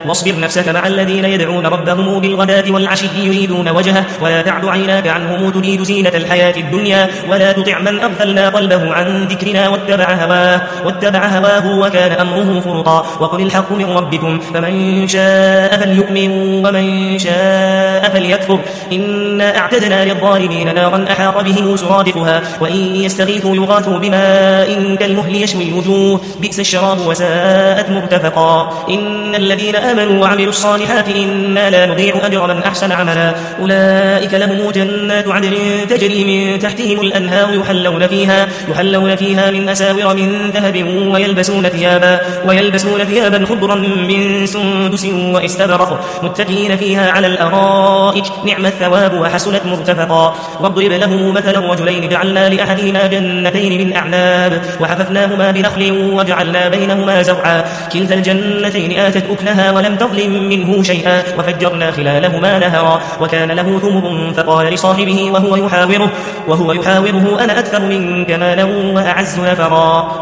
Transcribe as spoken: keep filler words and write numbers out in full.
واصبر نفسك مع الذين يدعون ربهم بالغداة والعشي يريدون وجهه ولا تعد عيناك عنهم تريد زينة الحياة الدنيا ولا تطع من أغفلنا قلبه عن ذكرنا واتبع هواه, واتبع هواه وكان أمره فرطا. وقل الحق من ربكم فمن شاء فليؤمن ومن شاء فليكفر إنا أعتدنا للظالمين نارا أحاط بهم سرادقها وإن يستغيثوا يغاثوا بماء كالمهل يشوي الوجوه بئس الشراب وساءت مرتفقا. إن الذين آمنوا وعملوا الصالحات إنا لا نضيع أجر من أحسن عملا أولئك لهم جنات عدن تجري من تحتهم الأنهار يحلون فيها, يحلون فيها من أساور من ذهب ويلبسون ثيابا, ويلبسون ثيابا خضرا من سندس واستبرق متكئين فيها على الأرائك نعم الثواب وحسنت مرتفقا. واضرب لهم مثلا رجلين جعلنا لأحدهما جنتين من أعناب وحففناهما بنخل وجعلنا بينهما زرعا كلتا الجنتين آتت أكلها ولم تظلم منه شيئا وفجرنا خلالهما نهرا وكان له ثمر فقال لصاحبه وهو يحاوره, وهو يحاوره أنا أكثر منك مالا وأعز نفرا.